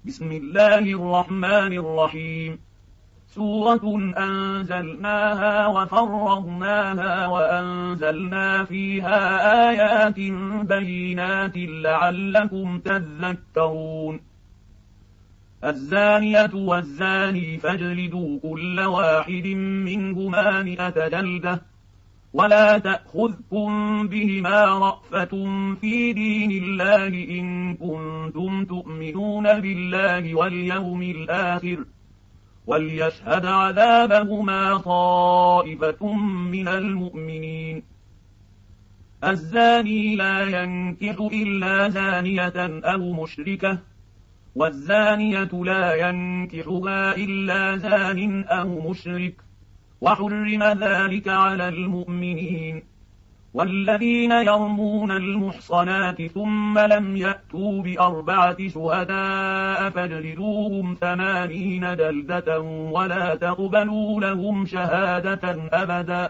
بسم الله الرحمن الرحيم. سورة أنزلناها وفرغناها وأنزلنا فيها آيات بينات لعلكم تذكرون. الزانية والزاني فاجلدوا كل واحد منهما 100 جلدة ولا تأخذكم بهما رأفة في دين الله إن كنتم تؤمنون بالله واليوم الآخر وليشهد عذابهما طائفة من المؤمنين. الزاني لا ينكح إلا زانية أو مشركة والزانية لا ينكحها إلا زان أو مشرك وحرم ذلك على المؤمنين. والذين يرمون المحصنات ثم لم يأتوا ب4 شهداء فاجلدوهم 80 جلدة ولا تقبلوا لهم شهادة أبدا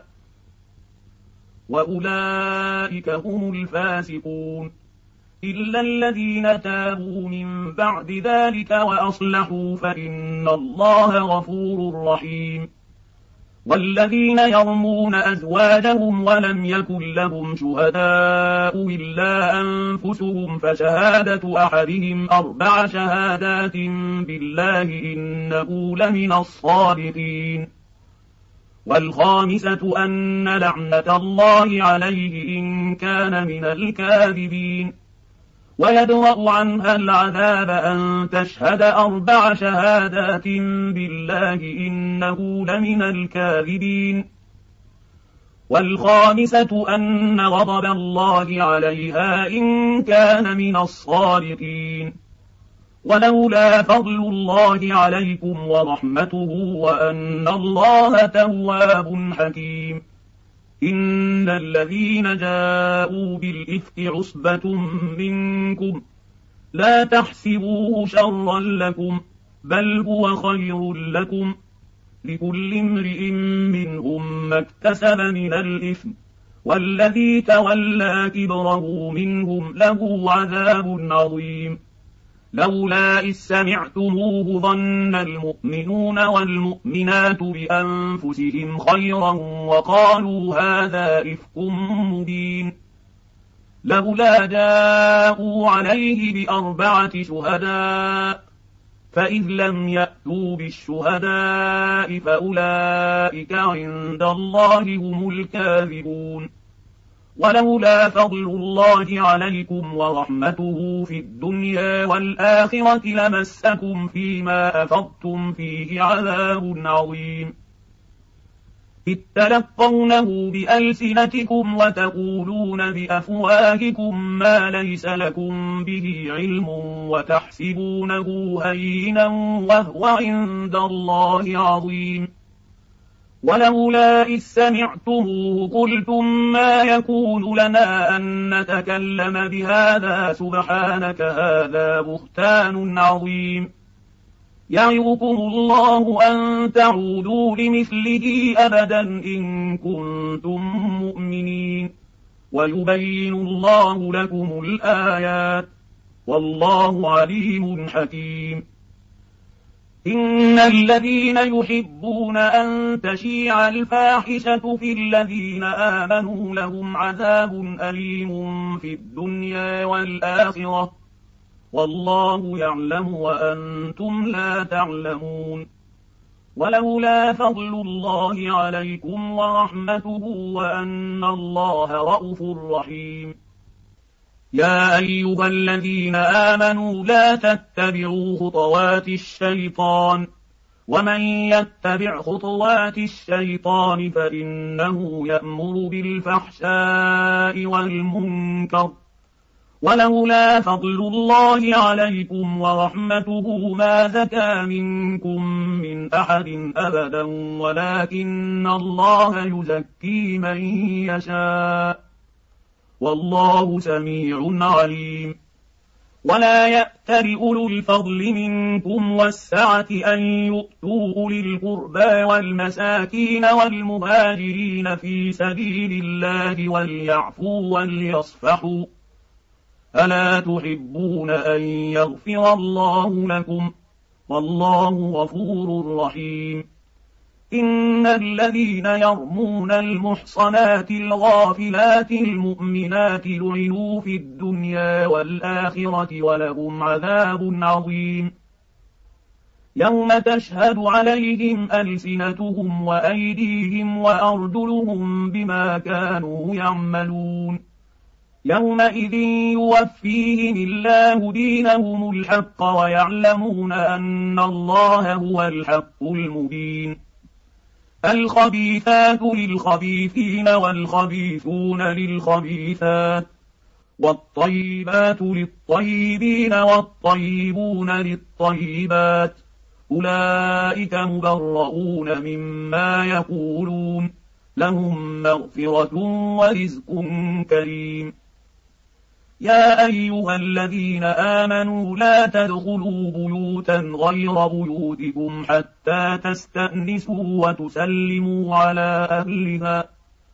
وأولئك هم الفاسقون إلا الذين تابوا من بعد ذلك وأصلحوا فإن الله غفور رحيم. والذين يرمون أزواجهم ولم يكن لهم شهداء إلا أنفسهم فشهادة أحدهم 4 شهادات بالله إنه لمن الصادقين. والخامسة أن لعنة الله عليه إن كان من الكاذبين. ويدرأ عنها العذاب أن تشهد 4 شهادات بالله إنه لمن الكاذبين. والخامسة أن غضب الله عليها إن كان من الصادقين. ولولا فضل الله عليكم ورحمته وأن الله تواب حكيم. إن الذين جاءوا بالإفك عصبة منكم لا تحسبوه شرا لكم بل هو خير لكم لكل امرئ منهم ما اكتسب من الإثم والذي تولى كبره منهم له عذاب عظيم. لولا إذ سمعتموه ظن المؤمنون والمؤمنات بأنفسهم خيرا وقالوا هذا إفك مبين. لولا جاءوا عليه ب4 شهداء فإذ لم يأتوا بالشهداء فأولئك عند الله هم الكاذبون. ولولا فضل الله عليكم ورحمته في الدنيا والآخرة لمسكم فيما أفضتم فيه عذاب عظيم. إذ تلقونه بألسنتكم وتقولون بأفواهكم ما ليس لكم به علم وتحسبونه هينا وهو عند الله عظيم. ولولا إذ سمعتموه قلتم ما يكون لنا أن نتكلم بهذا سبحانك هذا بهتان عظيم. يعظكم الله أن تعودوا لمثله أبدا إن كنتم مؤمنين ويبين الله لكم الآيات والله عليم حكيم. إن الذين يحبون أن تشيع الفاحشة في الذين آمنوا لهم عذاب أليم في الدنيا والآخرة والله يعلم وأنتم لا تعلمون. ولولا فضل الله عليكم ورحمته وأن الله رءوف رحيم. يا أيها الذين آمنوا لا تتبعوا خطوات الشيطان ومن يتبع خطوات الشيطان فإنه يأمر بالفحشاء والمنكر. ولولا فضل الله عليكم ورحمته ما زكى منكم من أحد أبدا ولكن الله يزكي من يشاء والله سميع عليم. ولا يأتل أولو الفضل منكم والسعة أن يؤتوا أولي القربى والمساكين والمهاجرين في سبيل الله وليعفوا وليصفحوا ألا تحبون أن يغفر الله لكم والله غفور رحيم إن الذين يرمون المحصنات الغافلات المؤمنات لعنوا في الدنيا والآخرة ولهم عذاب عظيم يوم تشهد عليهم ألسنتهم وأيديهم وأرجلهم بما كانوا يعملون يومئذ يوفيهم الله دينهم الحق ويعلمون أن الله هو الحق المبين الخبيثات للخبيثين والخبيثون للخبيثات والطيبات للطيبين والطيبون للطيبات أولئك مبرؤون مما يقولون لهم مغفرة ورزق كريم يا أيها الذين آمنوا لا تدخلوا بيوتا غير بيوتكم حتى تستأنسوا وتسلموا على أهلها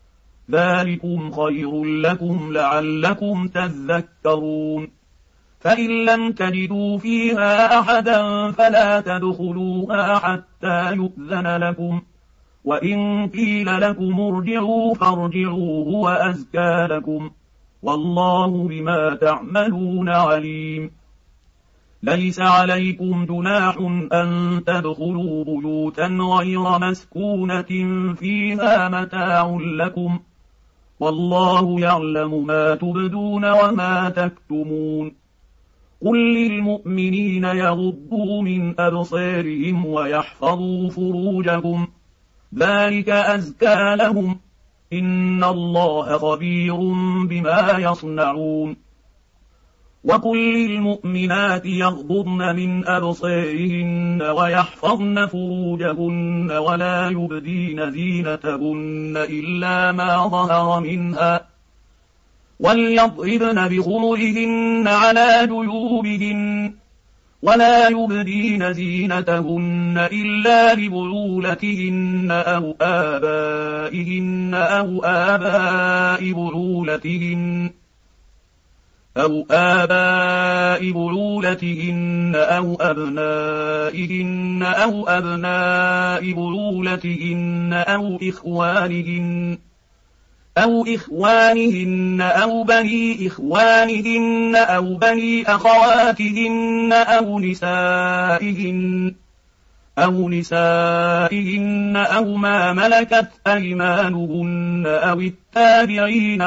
ذلكم خير لكم لعلكم تذكرون فإن لم تجدوا فيها أحدا فلا تدخلوها حتى يؤذن لكم وإن قيل لكم ارجعوا فارجعوا هو أزكى لكم والله بما تعملون عليم ليس عليكم جناح أن تدخلوا بيوتا غير مسكونة فيها متاع لكم والله يعلم ما تبدون وما تكتمون قل للمؤمنين يغضوا من أبصارهم ويحفظوا فروجهم ذلك أزكى لهم إن الله خبير بما يصنعون وقل للمؤمنات يغضضن من أبصارهن ويحفظن فروجهن ولا يبدين زينتهن إلا ما ظهر منها وليضربن بخمرهن على جيوبهن ولا يبدين زينتهن إلا لبعولتهن أو آبائهن أو آباء بعولتهن أو أبنائهن أو أبناء بعولتهن أو إخوانهن أو بني إخوانهن أو بني أخواتهن أو نسائهن أو ما ملكت أيمانهن أو التابعين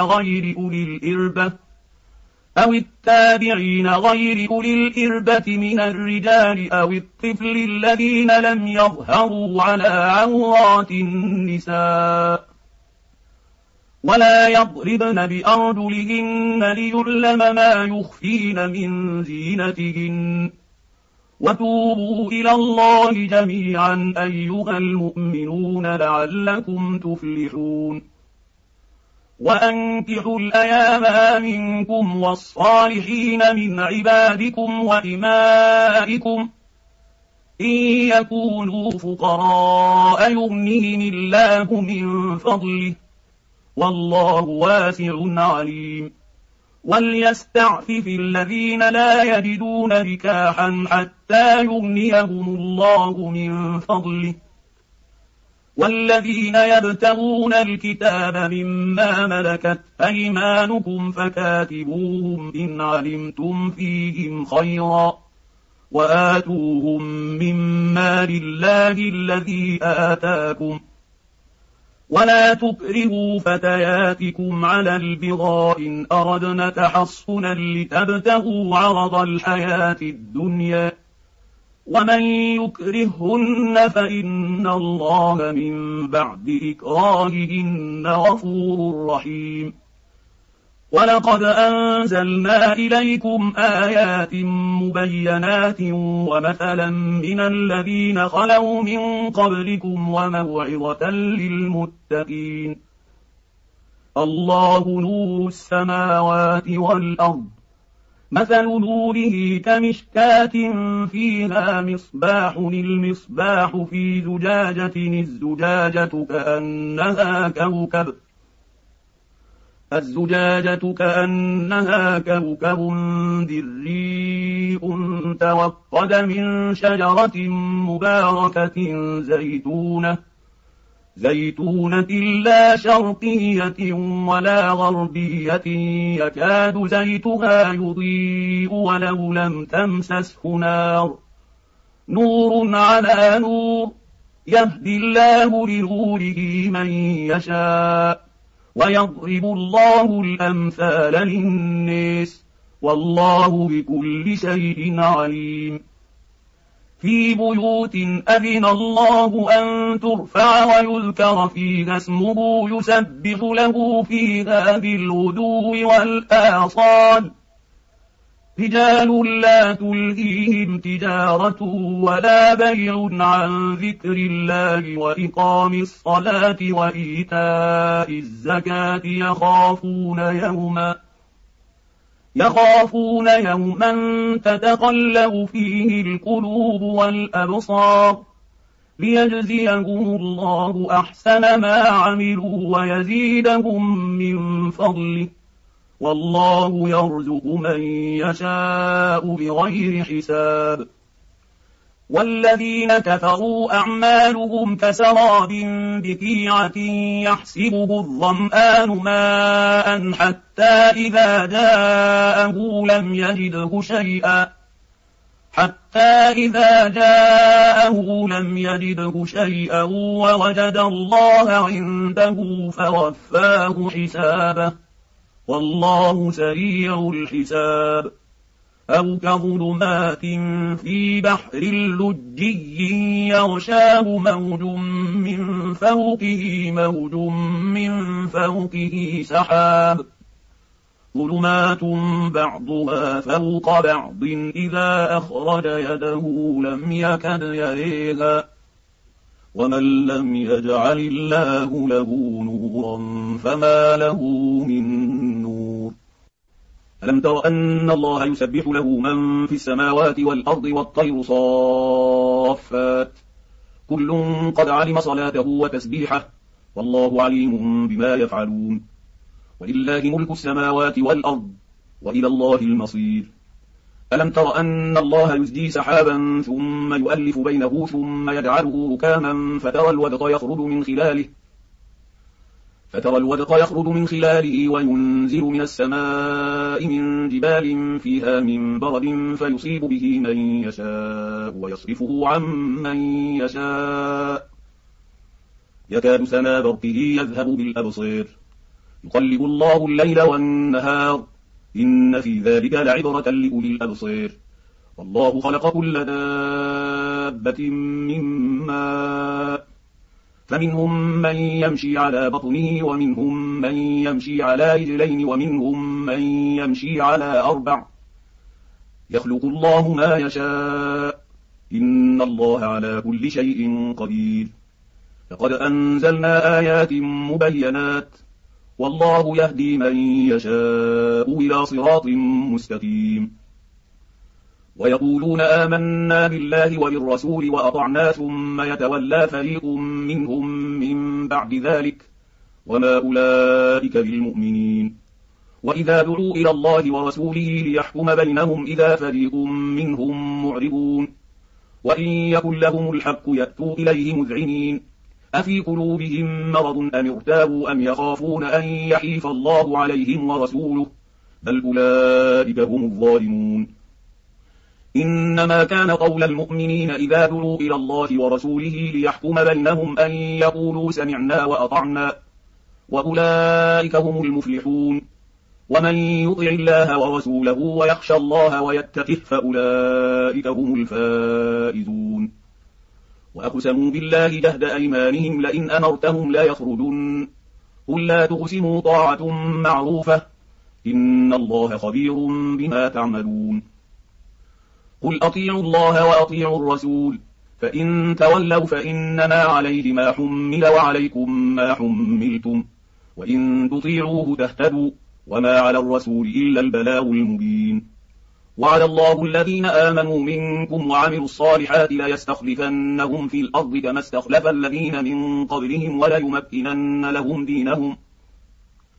غير أولي الإربة من الرجال أو الطفل الذين لم يظهروا على عورات النساء ولا يضربن بأرجلهن ليعلم ما يخفين من زينتهن وتوبوا إلى الله جميعا أيها المؤمنون لعلكم تفلحون وأنكحوا الأيام منكم والصالحين من عبادكم وإمائكم إن يكونوا فقراء يغنهم الله من فضله والله واسع عليم وليستعفف الذين لا يجدون نكاحا حتى يغنيهم الله من فضله والذين يبتغون الكتاب مما ملكت أيمانكم فكاتبوهم إن علمتم فيهم خيرا وآتوهم مما لله الذي آتاكم ولا تكرهوا فتياتكم على البغاء إن أردنا تحصنا لتبتغوا عرض الحياة الدنيا ومن يكرههن فإن الله من بعد إكراههن غفور رحيم ولقد أنزلنا إليكم آيات مبينات ومثلا من الذين خلوا من قبلكم وموعظة للمتقين الله نور السماوات والأرض مثل نوره كمشكاة فيها مصباح المصباح في زجاجة الزجاجة كأنها كوكب الزجاجة كأنها كوكب دري توقد من شجرة مباركة زيتونة لا شرقية ولا غربية يكاد زيتها يضيء ولو لم تمسسه نار نور على نور يهدي الله لنوره من يشاء ويضرب الله الأمثال للناس والله بكل شيء عليم في بيوت أذن الله أن ترفع ويذكر فيها اسمه يسبح له فيها بالغدو والآصال رجال لا تلهيهم تجارة ولا بيع عن ذكر الله وإقام الصلاة وإيتاء الزكاة يخافون يوما تتقلب فيه القلوب والأبصار ليجزيهم الله أحسن ما عملوا ويزيدهم من فضله والله يرزق من يشاء بغير حساب والذين كفروا أعمالهم كسراب بقيعة يحسبه الظمآن ماء حتى إذا جاءه لم يجده شيئا ووجد الله عنده فوفاه حسابه والله سريع الحساب أو كظلمات في بحر لجي يغشاه موج من فوقه سحاب ظلمات بعضها فوق بعض إذا أخرج يده لم يكد يريها ومن لم يجعل الله له نورا فما له من نور ألم تر أن الله يسبح له من في السماوات والأرض والطير صافات كل قد علم صلاته وتسبيحه والله عليم بما يفعلون ولله ملك السماوات والأرض وإلى الله المصير ألم تر أن الله يزجي سحابا ثم يؤلف بينه ثم يجعله ركاما فترى الودق يخرج من خلاله وينزل من السماء من جبال فيها من برد فيصيب به من يشاء ويصرفه عن من يشاء يكاد سنا برقه يذهب بالأبصير يقلب الله الليل والنهار إن في ذلك لعبرة لأولي الأبصير والله خلق كل دابة من ماء فمنهم من يمشي على بطنه ومنهم من يمشي على رجلين ومنهم من يمشي على 4 يخلق الله ما يشاء إن الله على كل شيء قدير لقد أنزلنا آيات مبينات والله يهدي من يشاء إلى صراط مستقيم ويقولون آمنا بالله وبالرسول وأطعنا ثم يتولى فريق منهم من بعد ذلك وما أولئك بالمؤمنين وإذا دعوا إلى الله ورسوله ليحكم بينهم إذا فريق منهم معرضون وإن يكن لهم الحق يأتوا إليه مذعنين أفي قلوبهم مرض أم ارتابوا أم يخافون أن يحيف الله عليهم ورسوله بل أولئك هم الظالمون إنما كان قول المؤمنين إذا دعوا إلى الله ورسوله ليحكم بينهم أن يقولوا سمعنا وأطعنا وأولئك هم المفلحون ومن يطع الله ورسوله ويخشى الله ويتقه فأولئك هم الفائزون وأقسموا بالله جهد أيمانهم لئن أمرتهم لا يخرجون قل لا تقسموا طاعة معروفة إن الله خبير بما تعملون قل أطيعوا الله وأطيعوا الرسول فإن تولوا فإنما عليه ما حمل وعليكم ما حملتم وإن تطيعوه تهتدوا وما على الرسول إلا البلاغ المبين وعد الله الذين آمنوا منكم وعملوا الصالحات ليستخلفنهم في الأرض كما استخلف الذين من قبلهم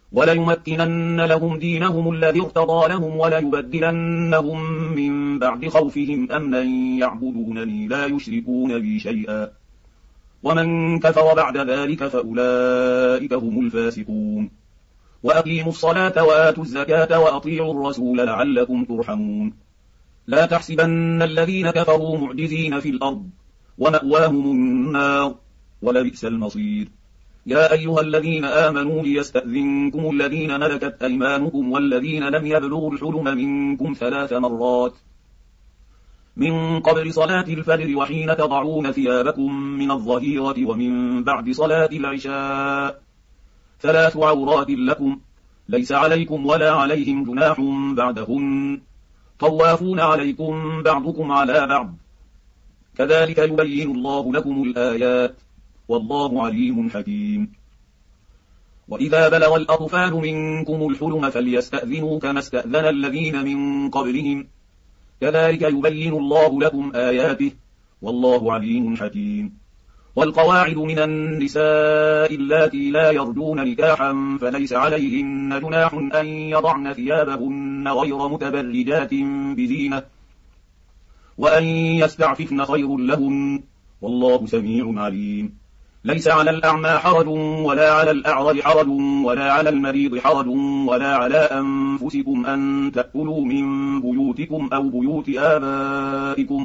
وليمكنن لهم دينهم الذي ارتضى لهم وليبدلنهم من بعد خوفهم أمنا يعبدونني لا يشركون بي شيئا ومن كفر بعد ذلك فأولئك هم الفاسقون وأقيموا الصلاة وآتوا الزكاة وأطيعوا الرسول لعلكم ترحمون لا تحسبن الذين كفروا معجزين في الأرض ومأواهم النار ولبئس المصير يا أيها الذين آمنوا ليستأذنكم الذين ملكت أيمانكم والذين لم يبلغوا الحلم منكم 3 مرات من قبل صلاة الفجر وحين تضعون ثيابكم من الظهيرة ومن بعد صلاة العشاء 3 عورات لكم ليس عليكم ولا عليهم جناح بعدهن طوافون عليكم بعضكم على بعض كذلك يبين الله لكم الآيات والله عليم حكيم وإذا بلغ الأطفال منكم الحلم فليستأذنوا كما استأذن الذين من قبلهم كذلك يبين الله لكم آياته والله عليم حكيم والقواعد من النساء اللاتي لا يرجون نكاحا فليس عليهن جناح أن يضعن ثيابهن غير متبرجات بزينة وأن يستعففن خير لهن والله سميع عليم ليس على الأعمى حرج ولا على الأعرج حرج ولا على المريض حرج ولا على أنفسكم أن تأكلوا من بيوتكم أو بيوت آبائكم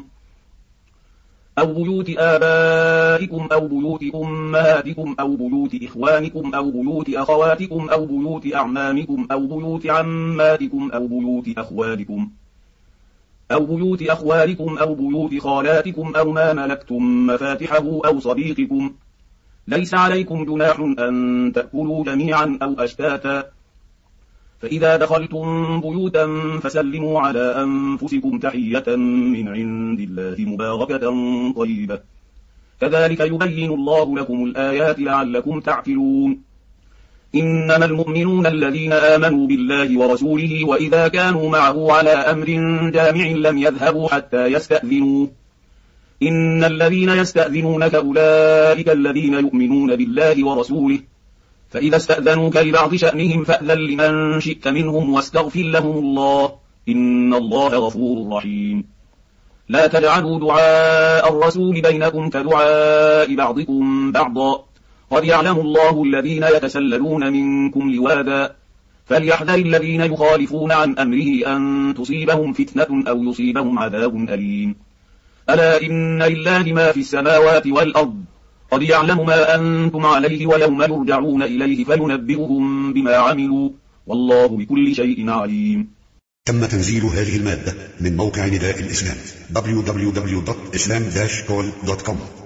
أو بيوت أمهاتكم أو بيوت إخوانكم أو بيوت أخواتكم أو بيوت أعمامكم أو بيوت عماتكم أو بيوت أخوالكم أو بيوت خالاتكم أو ما ملكتم مفاتحه أو صديقكم ليس عليكم جناح أن تأكلوا جميعا أو أشتاتا فإذا دخلتم بيوتا فسلموا على أنفسكم تحية من عند الله مباركة طيبة كذلك يبين الله لكم الآيات لعلكم تعقلون إنما المؤمنون الذين آمنوا بالله ورسوله وإذا كانوا معه على أمر جامع لم يذهبوا حتى يستأذنوه إن الذين يستأذنونك أولئك الذين يؤمنون بالله ورسوله فإذا استأذنوك لبعض شأنهم فأذن لمن شئت منهم واستغفر لهم الله إن الله غفور رحيم لا تجعلوا دعاء الرسول بينكم كدعاء بعضكم بعضا قد يعلم الله الذين يتسللون منكم لواذا فليحذر الذين يخالفون عن أمره أن تصيبهم فتنة أو يصيبهم عذاب أليم ألا إن لله ما في السماوات والأرض قد يعلم ما أنتم عليه ويوم يرجعون إليه فينبئهم بما عملوا والله بكل شيء عليم. تم تنزيل هذه المادة من موقع نداء الإسلام www.islam-call.com